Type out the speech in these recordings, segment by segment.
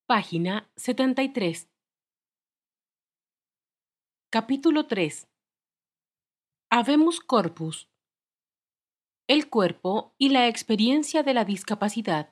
Página 73. Capítulo 3. Habemus corpus. El cuerpo y la experiencia de la discapacidad.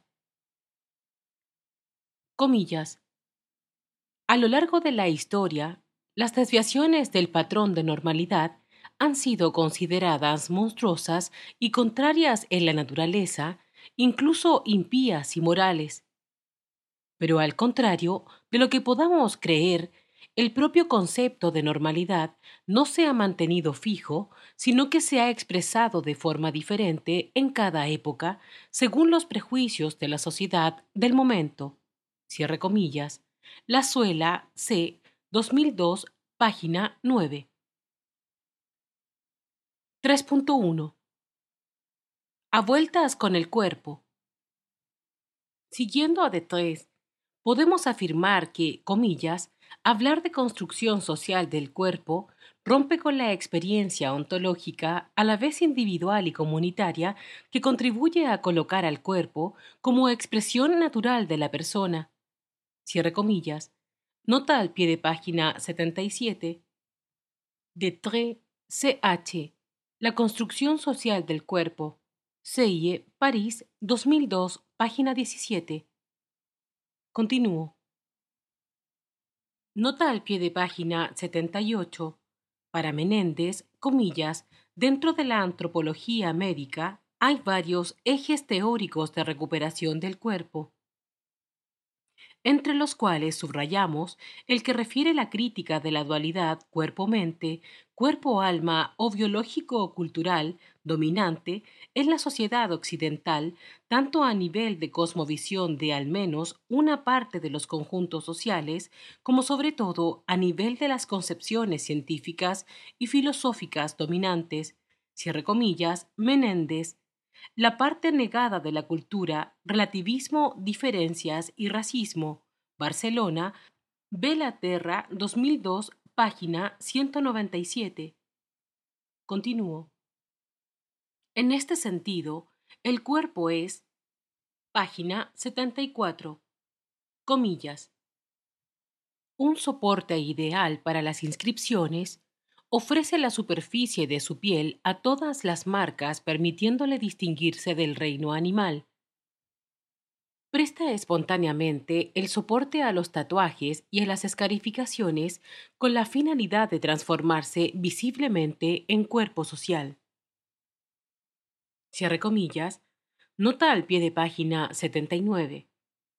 Comillas. A lo largo de la historia, las desviaciones del patrón de normalidad han sido consideradas monstruosas y contrarias en la naturaleza, incluso impías y morales. Pero al contrario de lo que podamos creer, el propio concepto de normalidad no se ha mantenido fijo, sino que se ha expresado de forma diferente en cada época, según los prejuicios de la sociedad del momento. Cierre comillas. Lazuela, C. 2002, página 9. 3.1. A vueltas con el cuerpo. Siguiendo a Detrez, podemos afirmar que, comillas, hablar de construcción social del cuerpo rompe con la experiencia ontológica a la vez individual y comunitaria que contribuye a colocar al cuerpo como expresión natural de la persona. Cierre comillas. Nota al pie de página 77. Detrez, C.H. La construcción social del cuerpo. CIE, París, 2002, página 17. Continúo. Nota al pie de página 78. Para Menéndez, comillas, dentro de la antropología médica hay varios ejes teóricos de recuperación del cuerpo, entre los cuales subrayamos el que refiere la crítica de la dualidad cuerpo-mente, cuerpo-alma o biológico-cultural dominante en la sociedad occidental, tanto a nivel de cosmovisión de al menos una parte de los conjuntos sociales, como sobre todo a nivel de las concepciones científicas y filosóficas dominantes. Cierre comillas, Menéndez. La parte negada de la cultura, relativismo, diferencias y racismo. Barcelona, Bella Terra, 2002, página 197. Continúo. En este sentido, el cuerpo es, página 74, comillas, un soporte ideal para las inscripciones, ofrece la superficie de su piel a todas las marcas permitiéndole distinguirse del reino animal. Presta espontáneamente el soporte a los tatuajes y a las escarificaciones con la finalidad de transformarse visiblemente en cuerpo social. Cierre comillas, nota al pie de página 79.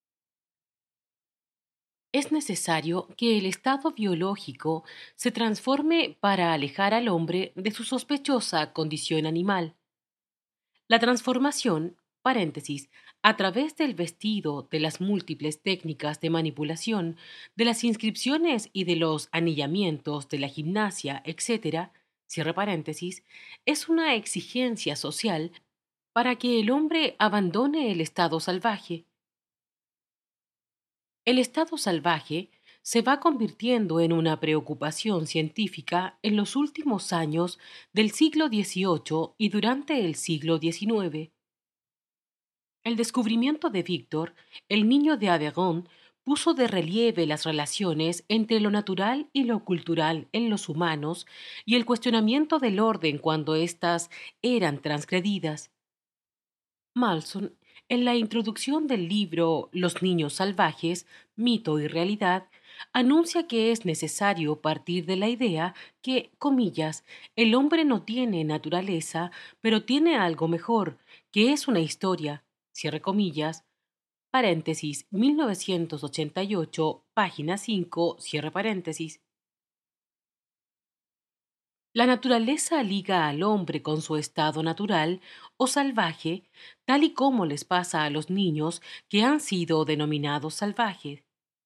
Es necesario que el estado biológico se transforme para alejar al hombre de su sospechosa condición animal. La transformación, paréntesis, a través del vestido, de las múltiples técnicas de manipulación, de las inscripciones y de los anillamientos, de la gimnasia, etc., cierre paréntesis, es una exigencia social para que el hombre abandone el estado salvaje. El estado salvaje se va convirtiendo en una preocupación científica en los últimos años del siglo XVIII y durante el siglo XIX. El descubrimiento de Víctor, el niño de Aveyron, puso de relieve las relaciones entre lo natural y lo cultural en los humanos y el cuestionamiento del orden cuando éstas eran transgredidas. Malson, en la introducción del libro Los niños salvajes, mito y realidad, anuncia que es necesario partir de la idea que, comillas, el hombre no tiene naturaleza, pero tiene algo mejor, que es una historia, cierre comillas, paréntesis, 1988, página 5, cierre paréntesis. La naturaleza liga al hombre con su estado natural o salvaje, tal y como les pasa a los niños que han sido denominados salvajes.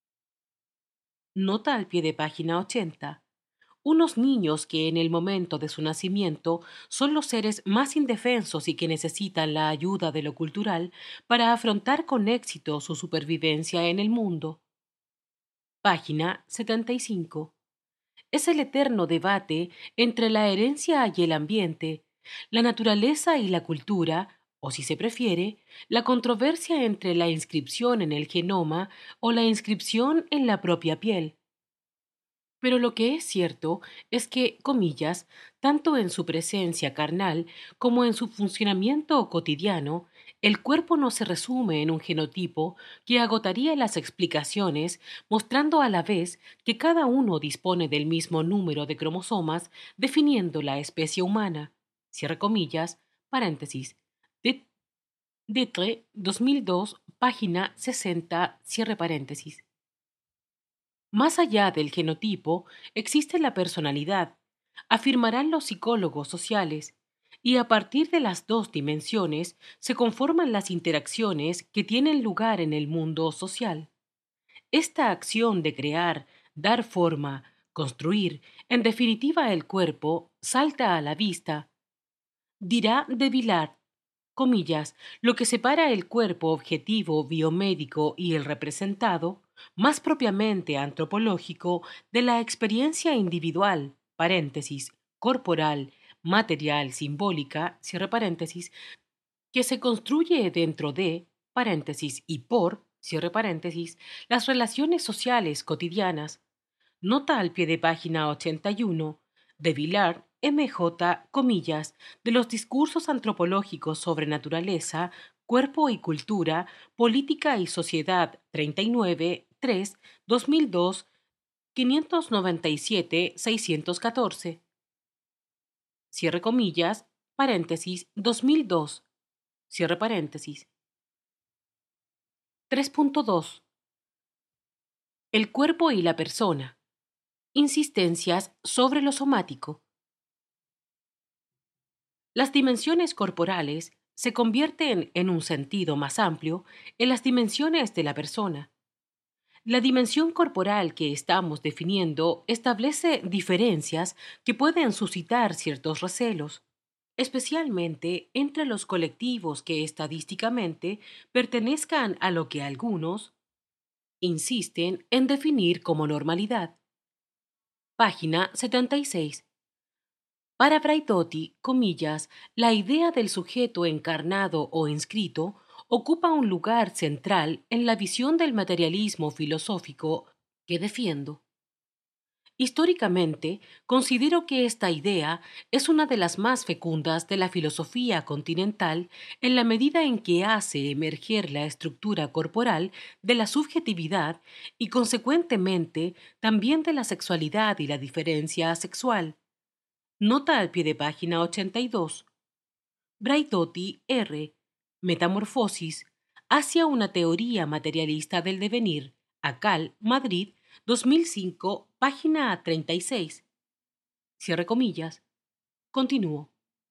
Nota al pie de página 80. Unos niños que en el momento de su nacimiento son los seres más indefensos y que necesitan la ayuda de lo cultural para afrontar con éxito su supervivencia en el mundo. Página 75. Es el eterno debate entre la herencia y el ambiente, la naturaleza y la cultura, o si se prefiere, la controversia entre la inscripción en el genoma o la inscripción en la propia piel. Pero lo que es cierto es que, comillas, tanto en su presencia carnal como en su funcionamiento cotidiano, el cuerpo no se resume en un genotipo que agotaría las explicaciones, mostrando a la vez que cada uno dispone del mismo número de cromosomas, definiendo la especie humana. Cierre comillas, paréntesis. De Detre, 2002, página 60, cierre paréntesis. Más allá del genotipo, existe la personalidad, afirmarán los psicólogos sociales, y a partir de las dos dimensiones se conforman las interacciones que tienen lugar en el mundo social. Esta acción de crear, dar forma, construir, en definitiva el cuerpo, salta a la vista, dirá de Villard, comillas, lo que separa el cuerpo objetivo biomédico y el representado, más propiamente antropológico, de la experiencia individual, paréntesis, corporal, material, simbólica, cierre paréntesis, que se construye dentro de, paréntesis, y por, cierre paréntesis, las relaciones sociales cotidianas. Nota al pie de página 81 de Villard, M.J., comillas, de los discursos antropológicos sobre naturaleza, cuerpo y cultura, política y sociedad 39, 3, 2002, 597, 614. Cierre comillas, paréntesis, 2002, cierre paréntesis. 3.2. El cuerpo y la persona. Insistencias sobre lo somático. Las dimensiones corporales se convierten, en un sentido más amplio, en las dimensiones de la persona. La dimensión corporal que estamos definiendo establece diferencias que pueden suscitar ciertos recelos, especialmente entre los colectivos que estadísticamente pertenezcan a lo que algunos insisten en definir como normalidad. Página 76. Para Braithwaite, comillas, la idea del sujeto encarnado o inscrito ocupa un lugar central en la visión del materialismo filosófico que defiendo. Históricamente, considero que esta idea es una de las más fecundas de la filosofía continental en la medida en que hace emerger la estructura corporal de la subjetividad y, consecuentemente, también de la sexualidad y la diferencia sexual. Nota al pie de página 82. Braithwaite R. Metamorfosis hacia una teoría materialista del devenir. Acal, Madrid, 2005, página 36. Cierre comillas. Continúo.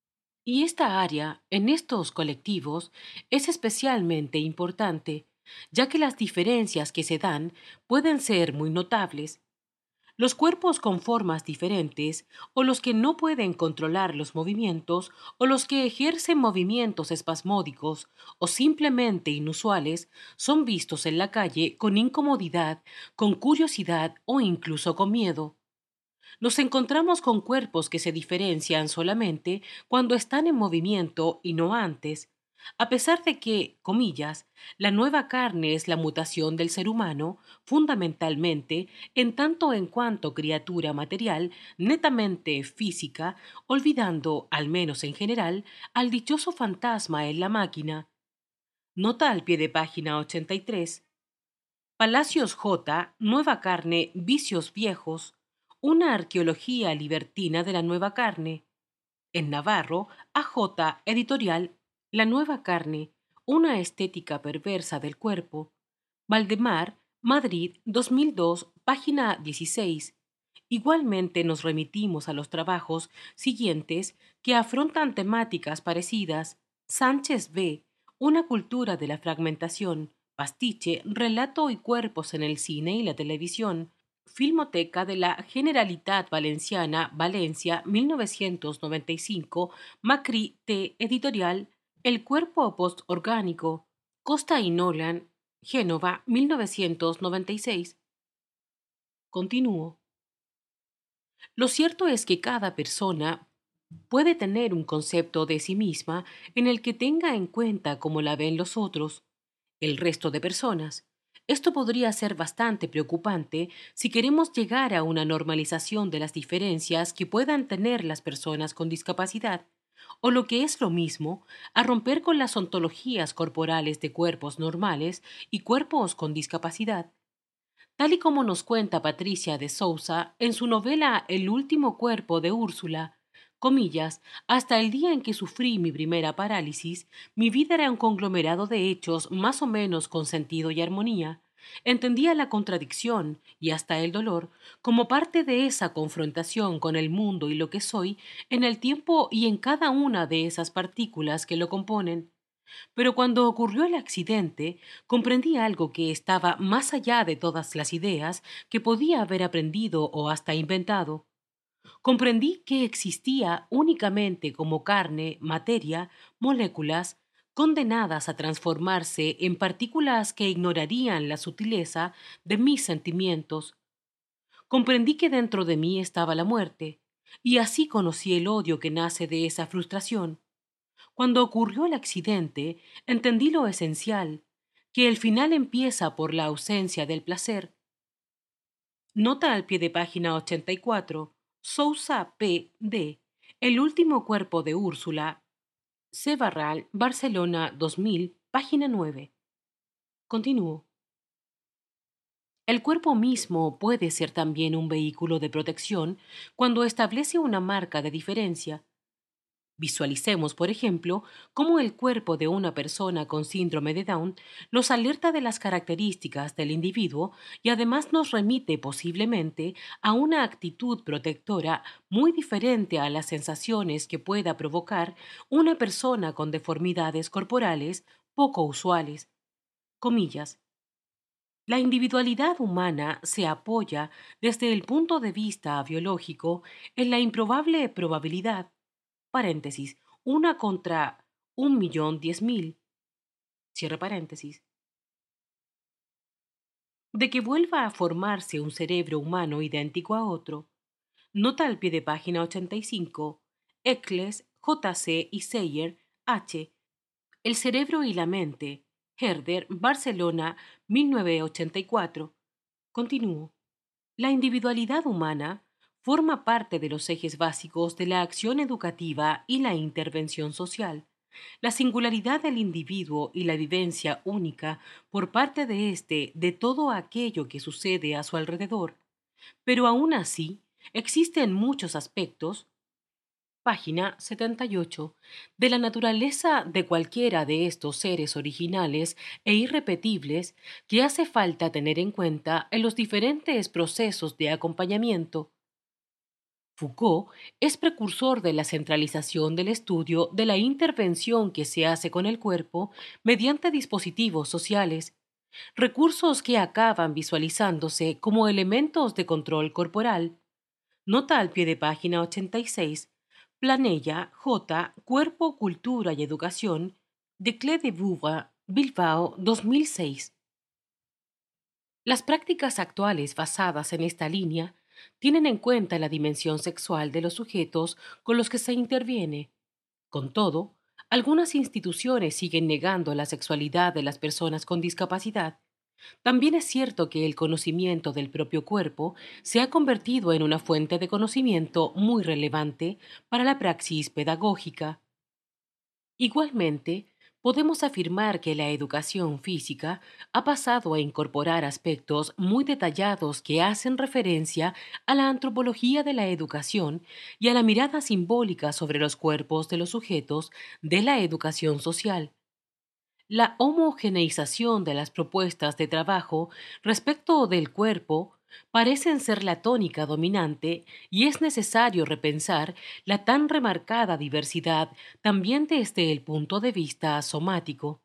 Y esta área, en estos colectivos, es especialmente importante, ya que las diferencias que se dan pueden ser muy notables. Los cuerpos con formas diferentes, o los que no pueden controlar los movimientos, o los que ejercen movimientos espasmódicos o simplemente inusuales, son vistos en la calle con incomodidad, con curiosidad o incluso con miedo. Nos encontramos con cuerpos que se diferencian solamente cuando están en movimiento y no antes, a pesar de que, comillas, la nueva carne es la mutación del ser humano, fundamentalmente, en tanto en cuanto criatura material, netamente física, olvidando, al menos en general, al dichoso fantasma en la máquina. Nota al pie de página 83. Palacios J. Nueva carne, vicios viejos. Una arqueología libertina de la nueva carne. En Navarro, AJ Editorial, La nueva carne, una estética perversa del cuerpo. Valdemar, Madrid, 2002, página 16. Igualmente nos remitimos a los trabajos siguientes que afrontan temáticas parecidas. Sánchez B. Una cultura de la fragmentación. Pastiche, relato y cuerpos en el cine y la televisión. Filmoteca de la Generalitat Valenciana, Valencia, 1995, Macri T. Editorial, El cuerpo postorgánico, Costa y Nolan, Génova, 1996. Continúo. Lo cierto es que cada persona Puede tener un concepto de sí misma en el que tenga en cuenta cómo la ven los otros, el resto de personas. Esto podría ser bastante preocupante si queremos llegar a una normalización de las diferencias que puedan tener las personas con discapacidad, o lo que es lo mismo, a romper con las ontologías corporales de cuerpos normales y cuerpos con discapacidad. Tal y como nos cuenta Patricia de Sousa en su novela El último cuerpo de Úrsula, comillas, hasta el día en que sufrí mi primera parálisis, mi vida era un conglomerado de hechos más o menos con sentido y armonía. Entendía la contradicción y hasta el dolor como parte de esa confrontación con el mundo y lo que soy en el tiempo y en cada una de esas partículas que lo componen. Pero cuando ocurrió el accidente, comprendí algo que estaba más allá de todas las ideas que podía haber aprendido o hasta inventado. Comprendí que existía únicamente como carne, materia, moléculas, condenadas a transformarse en partículas que ignorarían la sutileza de mis sentimientos. Comprendí que dentro de mí estaba la muerte, y así conocí el odio que nace de esa frustración. Cuando ocurrió el accidente, entendí lo esencial, que el final empieza por la ausencia del placer. Nota al pie de página 84. Sousa P. D. El último cuerpo de Úrsula. C. Barral, Barcelona 2000, página 9. Continúo. El cuerpo mismo puede ser también un vehículo de protección cuando establece una marca de diferencia. Visualicemos, por ejemplo, cómo el cuerpo de una persona con síndrome de Down nos alerta de las características del individuo y además nos remite posiblemente a una actitud protectora muy diferente a las sensaciones que pueda provocar una persona con deformidades corporales poco usuales. Comillas. La individualidad humana se apoya desde el punto de vista biológico en la improbable probabilidad paréntesis, una contra 1.010.000, cierre paréntesis, de que vuelva a formarse un cerebro humano idéntico a otro. Nota al pie de página 85, Eccles, J.C. y Seyer, H. El cerebro y la mente, Herder, Barcelona, 1984. Continúo. La individualidad humana forma parte de los ejes básicos de la acción educativa y la intervención social. La singularidad del individuo y la vivencia única por parte de éste de todo aquello que sucede a su alrededor. Pero aún así, existen muchos aspectos, página 78, de la naturaleza de cualquiera de estos seres originales e irrepetibles que hace falta tener en cuenta en los diferentes procesos de acompañamiento. Foucault es precursor de la centralización del estudio de la intervención que se hace con el cuerpo mediante dispositivos sociales, recursos que acaban visualizándose como elementos de control corporal. Nota al pie de página 86. Planella, J. Cuerpo, Cultura y Educación, de Clé de Bouvres, Bilbao, 2006. Las prácticas actuales basadas en esta línea tienen en cuenta la dimensión sexual de los sujetos con los que se interviene. Con todo, algunas instituciones siguen negando la sexualidad de las personas con discapacidad. También es cierto que el conocimiento del propio cuerpo se ha convertido en una fuente de conocimiento muy relevante para la praxis pedagógica. Igualmente, podemos afirmar que la educación física ha pasado a incorporar aspectos muy detallados que hacen referencia a la antropología de la educación y a la mirada simbólica sobre los cuerpos de los sujetos de la educación social. La homogeneización de las propuestas de trabajo respecto del cuerpo parecen ser la tónica dominante y es necesario repensar la tan remarcada diversidad también desde el punto de vista somático.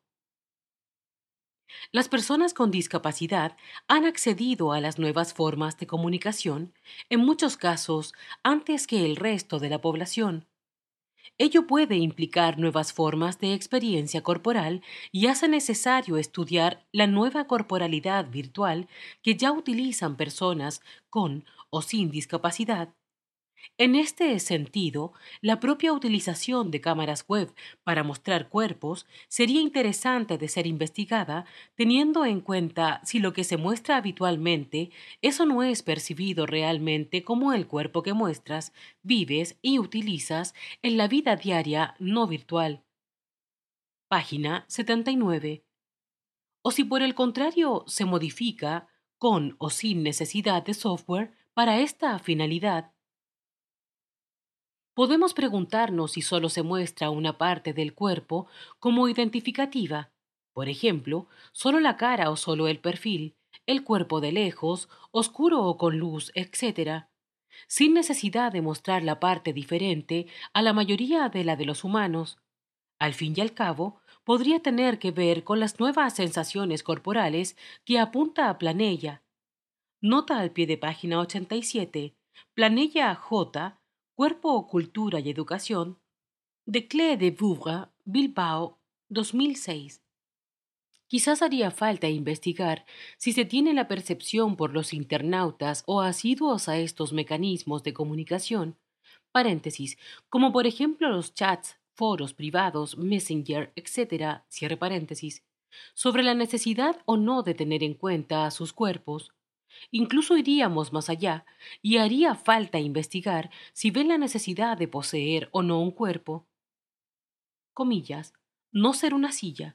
Las personas con discapacidad han accedido a las nuevas formas de comunicación, en muchos casos antes que el resto de la población. Ello puede implicar nuevas formas de experiencia corporal y hace necesario estudiar la nueva corporalidad virtual que ya utilizan personas con o sin discapacidad. En este sentido, la propia utilización de cámaras web para mostrar cuerpos sería interesante de ser investigada, teniendo en cuenta si lo que se muestra habitualmente eso no es percibido realmente como el cuerpo que muestras, vives y utilizas en la vida diaria no virtual. Página 79. O si por el contrario se modifica con o sin necesidad de software para esta finalidad. Podemos preguntarnos si solo se muestra una parte del cuerpo como identificativa, por ejemplo, solo la cara o solo el perfil, el cuerpo de lejos, oscuro o con luz, etc., sin necesidad de mostrar la parte diferente a la mayoría de la de los humanos. Al fin y al cabo, podría tener que ver con las nuevas sensaciones corporales que apunta a Planella. Nota al pie de página 87. Planella J. Cuerpo, Cultura y Educación. De Clé de Bouvre, Bilbao, 2006. Quizás haría falta investigar si se tiene la percepción por los internautas o asiduos a estos mecanismos de comunicación, paréntesis, como por ejemplo los chats, foros privados, Messenger, etc., cierre paréntesis, sobre la necesidad o no de tener en cuenta a sus cuerpos. Incluso iríamos más allá y haría falta investigar si ven la necesidad de poseer o no un cuerpo, comillas, no ser una silla.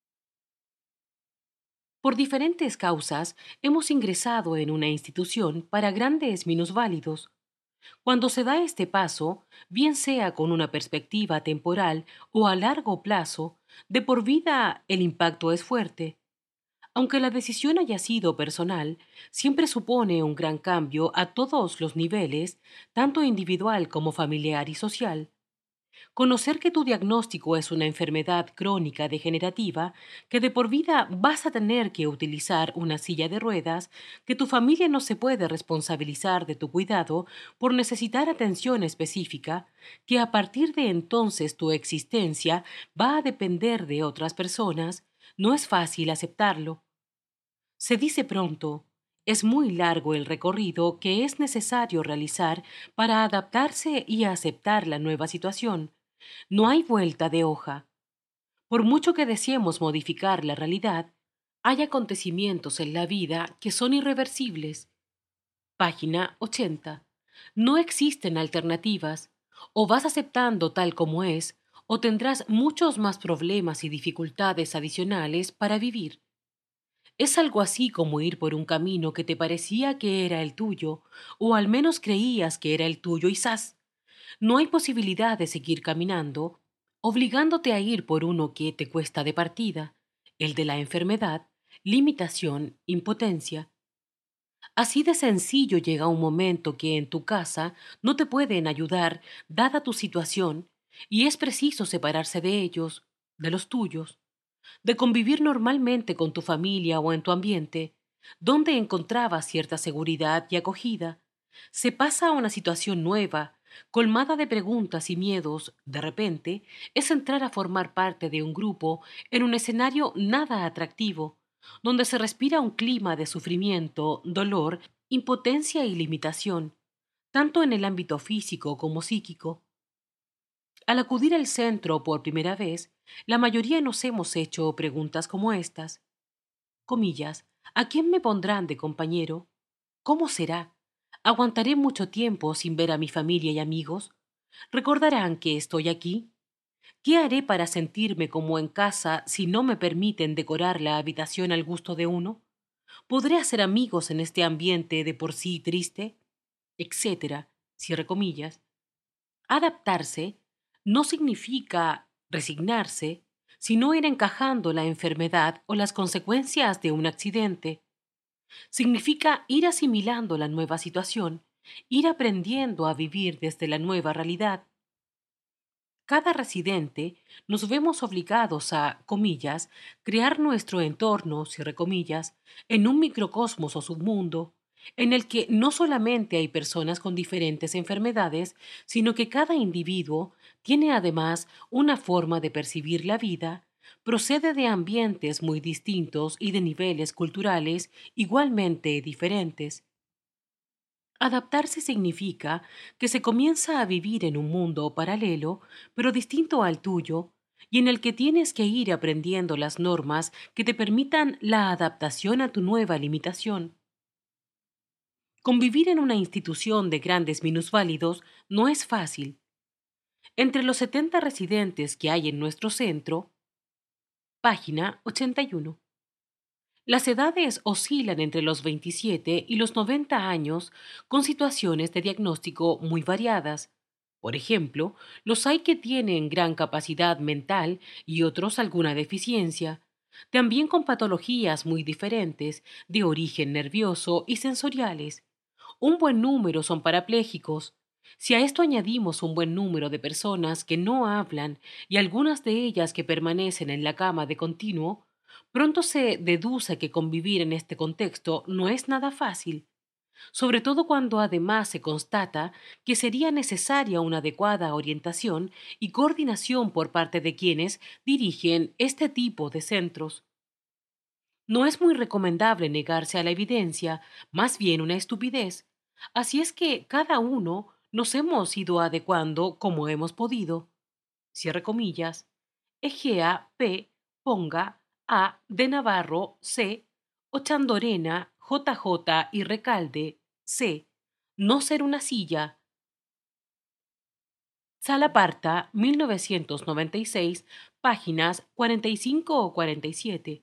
Por diferentes causas hemos ingresado en una institución para grandes minusválidos. Cuando se da este paso, bien sea con una perspectiva temporal o a largo plazo, de por vida el impacto es fuerte. Aunque la decisión haya sido personal, siempre supone un gran cambio a todos los niveles, tanto individual como familiar y social. Conocer que tu diagnóstico es una enfermedad crónica degenerativa, que de por vida vas a tener que utilizar una silla de ruedas, que tu familia no se puede responsabilizar de tu cuidado por necesitar atención específica, que a partir de entonces tu existencia va a depender de otras personas, no es fácil aceptarlo. Se dice pronto, es muy largo el recorrido que es necesario realizar para adaptarse y aceptar la nueva situación. No hay vuelta de hoja. Por mucho que deseemos modificar la realidad, hay acontecimientos en la vida que son irreversibles. Página 80. No existen alternativas. O vas aceptando tal como es, o tendrás muchos más problemas y dificultades adicionales para vivir. Es algo así como ir por un camino que te parecía que era el tuyo, o al menos creías que era el tuyo y ¡zas! No hay posibilidad de seguir caminando, obligándote a ir por uno que te cuesta de partida, el de la enfermedad, limitación, impotencia. Así de sencillo llega un momento que en tu casa no te pueden ayudar, dada tu situación, y es preciso separarse de ellos, de los tuyos, de convivir normalmente con tu familia o en tu ambiente, donde encontrabas cierta seguridad y acogida. Se pasa a una situación nueva, colmada de preguntas y miedos, de repente, es entrar a formar parte de un grupo en un escenario nada atractivo, donde se respira un clima de sufrimiento, dolor, impotencia y limitación, tanto en el ámbito físico como psíquico. Al acudir al centro por primera vez, la mayoría nos hemos hecho preguntas como estas. Comillas, ¿a quién me pondrán de compañero? ¿Cómo será? ¿Aguantaré mucho tiempo sin ver a mi familia y amigos? ¿Recordarán que estoy aquí? ¿Qué haré para sentirme como en casa si no me permiten decorar la habitación al gusto de uno? ¿Podré hacer amigos en este ambiente de por sí triste? Etcétera. Cierre comillas. Adaptarse no significa resignarse, sino ir encajando la enfermedad o las consecuencias de un accidente. Significa ir asimilando la nueva situación, ir aprendiendo a vivir desde la nueva realidad. Cada residente nos vemos obligados a, comillas, crear nuestro entorno, cierre comillas, en un microcosmos o submundo, en el que no solamente hay personas con diferentes enfermedades, sino que cada individuo tiene además una forma de percibir la vida, procede de ambientes muy distintos y de niveles culturales igualmente diferentes. Adaptarse significa que se comienza a vivir en un mundo paralelo, pero distinto al tuyo, y en el que tienes que ir aprendiendo las normas que te permitan la adaptación a tu nueva limitación. Convivir en una institución de grandes minusválidos no es fácil. Entre los 70 residentes que hay en nuestro centro, página 81. Las edades oscilan entre los 27 y los 90 años con situaciones de diagnóstico muy variadas. Por ejemplo, los hay que tienen gran capacidad mental y otros alguna deficiencia, también con patologías muy diferentes, de origen nervioso y sensoriales. Un buen número son parapléjicos. Si a esto añadimos un buen número de personas que no hablan y algunas de ellas que permanecen en la cama de continuo, pronto se deduce que convivir en este contexto no es nada fácil, sobre todo cuando además se constata que sería necesaria una adecuada orientación y coordinación por parte de quienes dirigen este tipo de centros. No es muy recomendable negarse a la evidencia, más bien una estupidez. Así es que cada uno nos hemos ido adecuando como hemos podido. Cierre comillas. Egea P. Ponga A. de Navarro C. Ochandorena JJ y Recalde C. No ser una silla. Salaparta, 1996, páginas 45 o 47.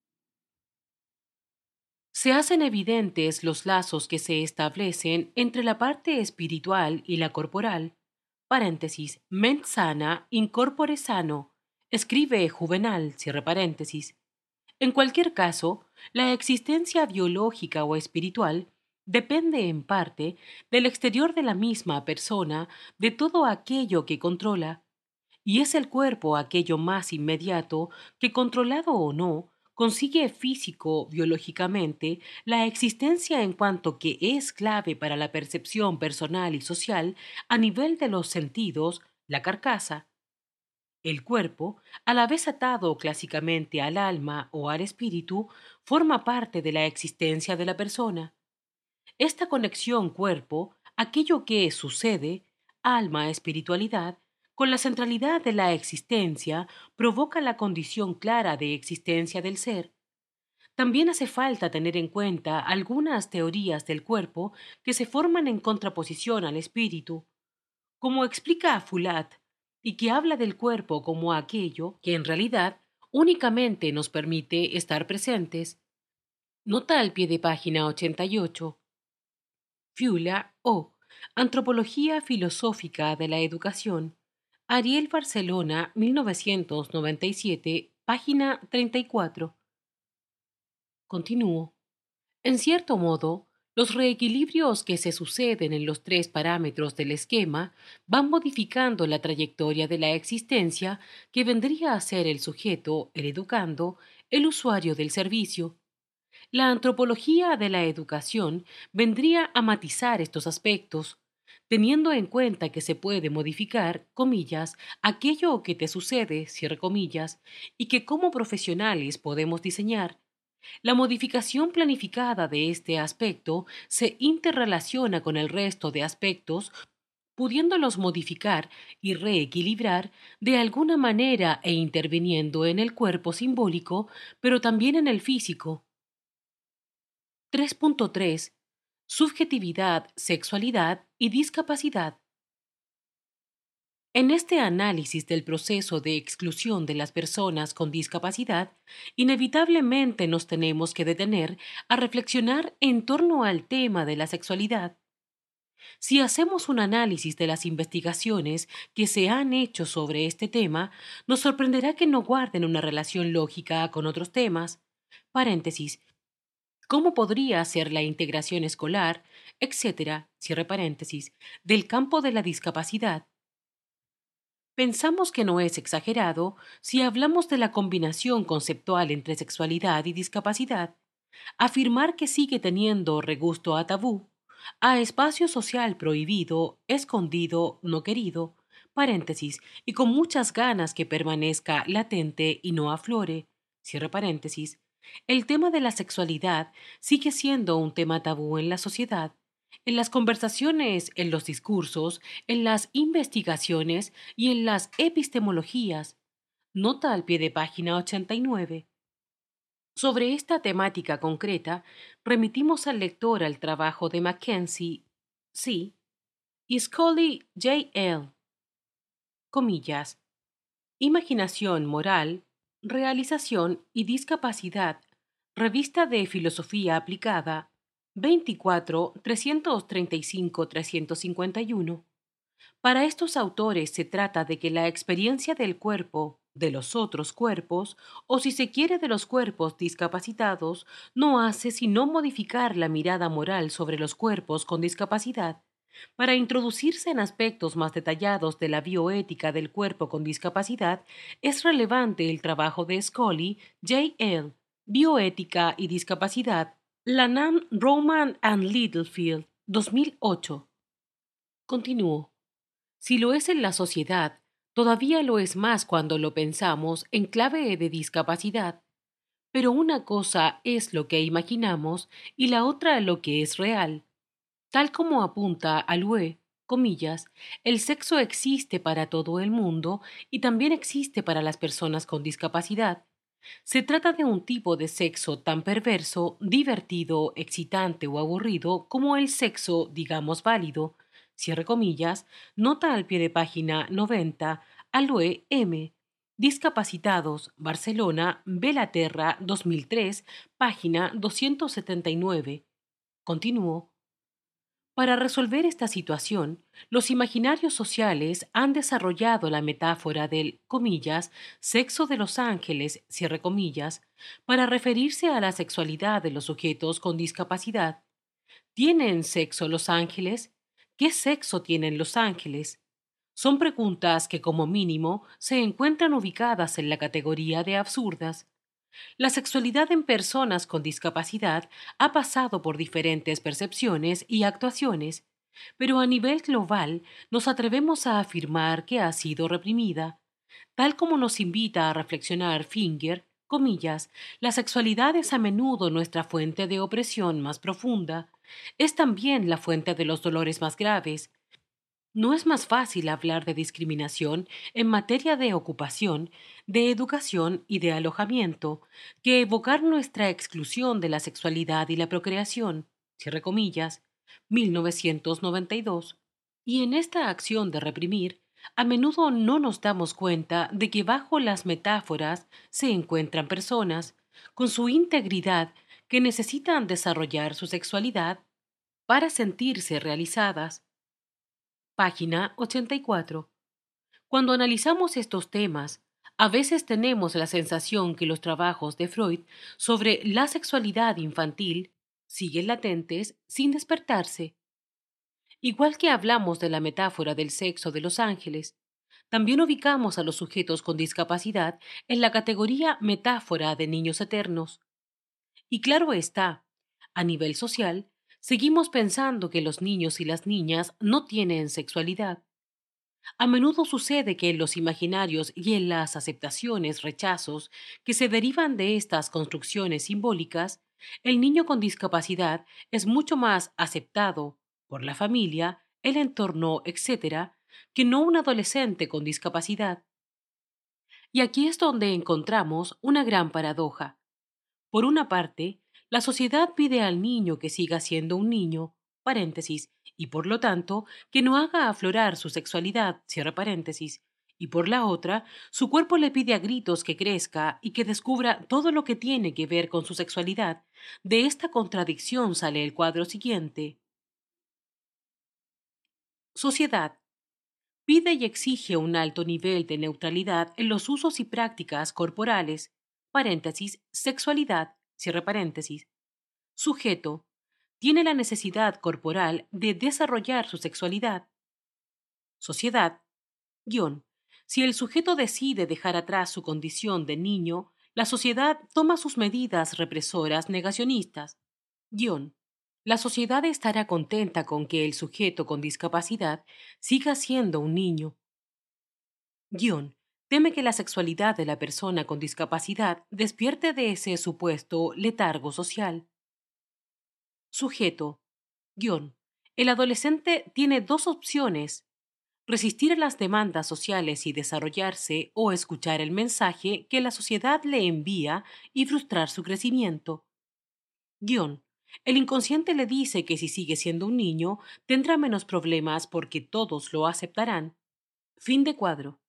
Se hacen evidentes los lazos que se establecen entre la parte espiritual y la corporal. Paréntesis, ment sana, incorpore sano, escribe Juvenal, cierre paréntesis. En cualquier caso, la existencia biológica o espiritual depende en parte del exterior de la misma persona, de todo aquello que controla, y es el cuerpo aquello más inmediato que, controlado o no, consigue físico, biológicamente, la existencia en cuanto que es clave para la percepción personal y social a nivel de los sentidos, la carcasa. El cuerpo, a la vez atado clásicamente al alma o al espíritu, forma parte de la existencia de la persona. Esta conexión cuerpo, aquello que sucede, alma-espiritualidad, con la centralidad de la existencia, provoca la condición clara de existencia del ser. También hace falta tener en cuenta algunas teorías del cuerpo que se forman en contraposición al espíritu, como explica Fulat, y que habla del cuerpo como aquello que en realidad únicamente nos permite estar presentes. Nota al pie de página 88. Fiula o Antropología filosófica de la educación. Ariel Barcelona, 1997, página 34. Continúo. En cierto modo, los reequilibrios que se suceden en los tres parámetros del esquema van modificando la trayectoria de la existencia que vendría a ser el sujeto, el educando, el usuario del servicio. La antropología de la educación vendría a matizar estos aspectos, teniendo en cuenta que se puede modificar, comillas, aquello que te sucede, cierre comillas, y que como profesionales podemos diseñar. La modificación planificada de este aspecto se interrelaciona con el resto de aspectos, pudiéndolos modificar y reequilibrar de alguna manera e interviniendo en el cuerpo simbólico, pero también en el físico. 3.3. Subjetividad, sexualidad y discapacidad. En este análisis del proceso de exclusión de las personas con discapacidad, inevitablemente nos tenemos que detener a reflexionar en torno al tema de la sexualidad. Si hacemos un análisis de las investigaciones que se han hecho sobre este tema, nos sorprenderá que no guarden una relación lógica con otros temas. Paréntesis. ¿Cómo podría ser la integración escolar, etcétera, cierre paréntesis, del campo de la discapacidad? Pensamos que no es exagerado si hablamos de la combinación conceptual entre sexualidad y discapacidad. Afirmar que sigue teniendo regusto a tabú, a espacio social prohibido, escondido, no querido, paréntesis, y con muchas ganas que permanezca latente y no aflore, cierre paréntesis. El tema de la sexualidad sigue siendo un tema tabú en la sociedad, en las conversaciones, en los discursos, en las investigaciones y en las epistemologías. Nota al pie de página 89. Sobre esta temática concreta, remitimos al lector al trabajo de Mackenzie C. y Scully J. L. Comillas. Imaginación moral, realización y discapacidad. Revista de Filosofía Aplicada. 24 335 351. Para estos autores se trata de que la experiencia del cuerpo, de los otros cuerpos, o si se quiere de los cuerpos discapacitados, no hace sino modificar la mirada moral sobre los cuerpos con discapacidad. Para introducirse en aspectos más detallados de la bioética del cuerpo con discapacidad, es relevante el trabajo de Scully, J. L., Bioética y Discapacidad, Lanham, Rowman and Littlefield, 2008. Continúo. Si lo es en la sociedad, todavía lo es más cuando lo pensamos en clave de discapacidad. Pero una cosa es lo que imaginamos y la otra lo que es real. Tal como apunta Alue, comillas, el sexo existe para todo el mundo y también existe para las personas con discapacidad. Se trata de un tipo de sexo tan perverso, divertido, excitante o aburrido como el sexo, digamos, válido. Cierre comillas, nota al pie de página 90, Aloe M. Discapacitados, Barcelona, Belaterra, 2003, página 279. Continúo. Para resolver esta situación, los imaginarios sociales han desarrollado la metáfora del, comillas, sexo de los ángeles, cierre comillas, para referirse a la sexualidad de los sujetos con discapacidad. ¿Tienen sexo los ángeles? ¿Qué sexo tienen los ángeles? Son preguntas que como mínimo se encuentran ubicadas en la categoría de absurdas. La sexualidad en personas con discapacidad ha pasado por diferentes percepciones y actuaciones, pero a nivel global nos atrevemos a afirmar que ha sido reprimida. Tal como nos invita a reflexionar Finger, comillas, la sexualidad es a menudo nuestra fuente de opresión más profunda. Es también la fuente de los dolores más graves. ¿No es más fácil hablar de discriminación en materia de ocupación, de educación y de alojamiento que evocar nuestra exclusión de la sexualidad y la procreación? Cierre comillas, 1992. Y en esta acción de reprimir, a menudo no nos damos cuenta de que bajo las metáforas se encuentran personas, con su integridad, que necesitan desarrollar su sexualidad para sentirse realizadas. Página 84. Cuando analizamos estos temas, a veces tenemos la sensación que los trabajos de Freud sobre la sexualidad infantil siguen latentes sin despertarse. Igual que hablamos de la metáfora del sexo de los ángeles, también ubicamos a los sujetos con discapacidad en la categoría metáfora de niños eternos. Y claro está, a nivel social, seguimos pensando que los niños y las niñas no tienen sexualidad. A menudo sucede que en los imaginarios y en las aceptaciones, rechazos que se derivan de estas construcciones simbólicas, el niño con discapacidad es mucho más aceptado por la familia, el entorno, etcétera, que no un adolescente con discapacidad. Y aquí es donde encontramos una gran paradoja. Por una parte, la sociedad pide al niño que siga siendo un niño, paréntesis, y por lo tanto, que no haga aflorar su sexualidad, cierre paréntesis, y por la otra, su cuerpo le pide a gritos que crezca y que descubra todo lo que tiene que ver con su sexualidad. De esta contradicción sale el cuadro siguiente. Sociedad. Pide y exige un alto nivel de neutralidad en los usos y prácticas corporales, paréntesis, sexualidad, cierre paréntesis. Sujeto. Tiene la necesidad corporal de desarrollar su sexualidad. Sociedad. Guión. Si el sujeto decide dejar atrás su condición de niño, la sociedad toma sus medidas represoras negacionistas. Guión. La sociedad estará contenta con que el sujeto con discapacidad siga siendo un niño. Guión. Teme que la sexualidad de la persona con discapacidad despierte de ese supuesto letargo social. Sujeto. Guión. El adolescente tiene dos opciones: resistir a las demandas sociales y desarrollarse, o escuchar el mensaje que la sociedad le envía y frustrar su crecimiento. Guión. El inconsciente le dice que si sigue siendo un niño, tendrá menos problemas porque todos lo aceptarán. Fin de cuadro.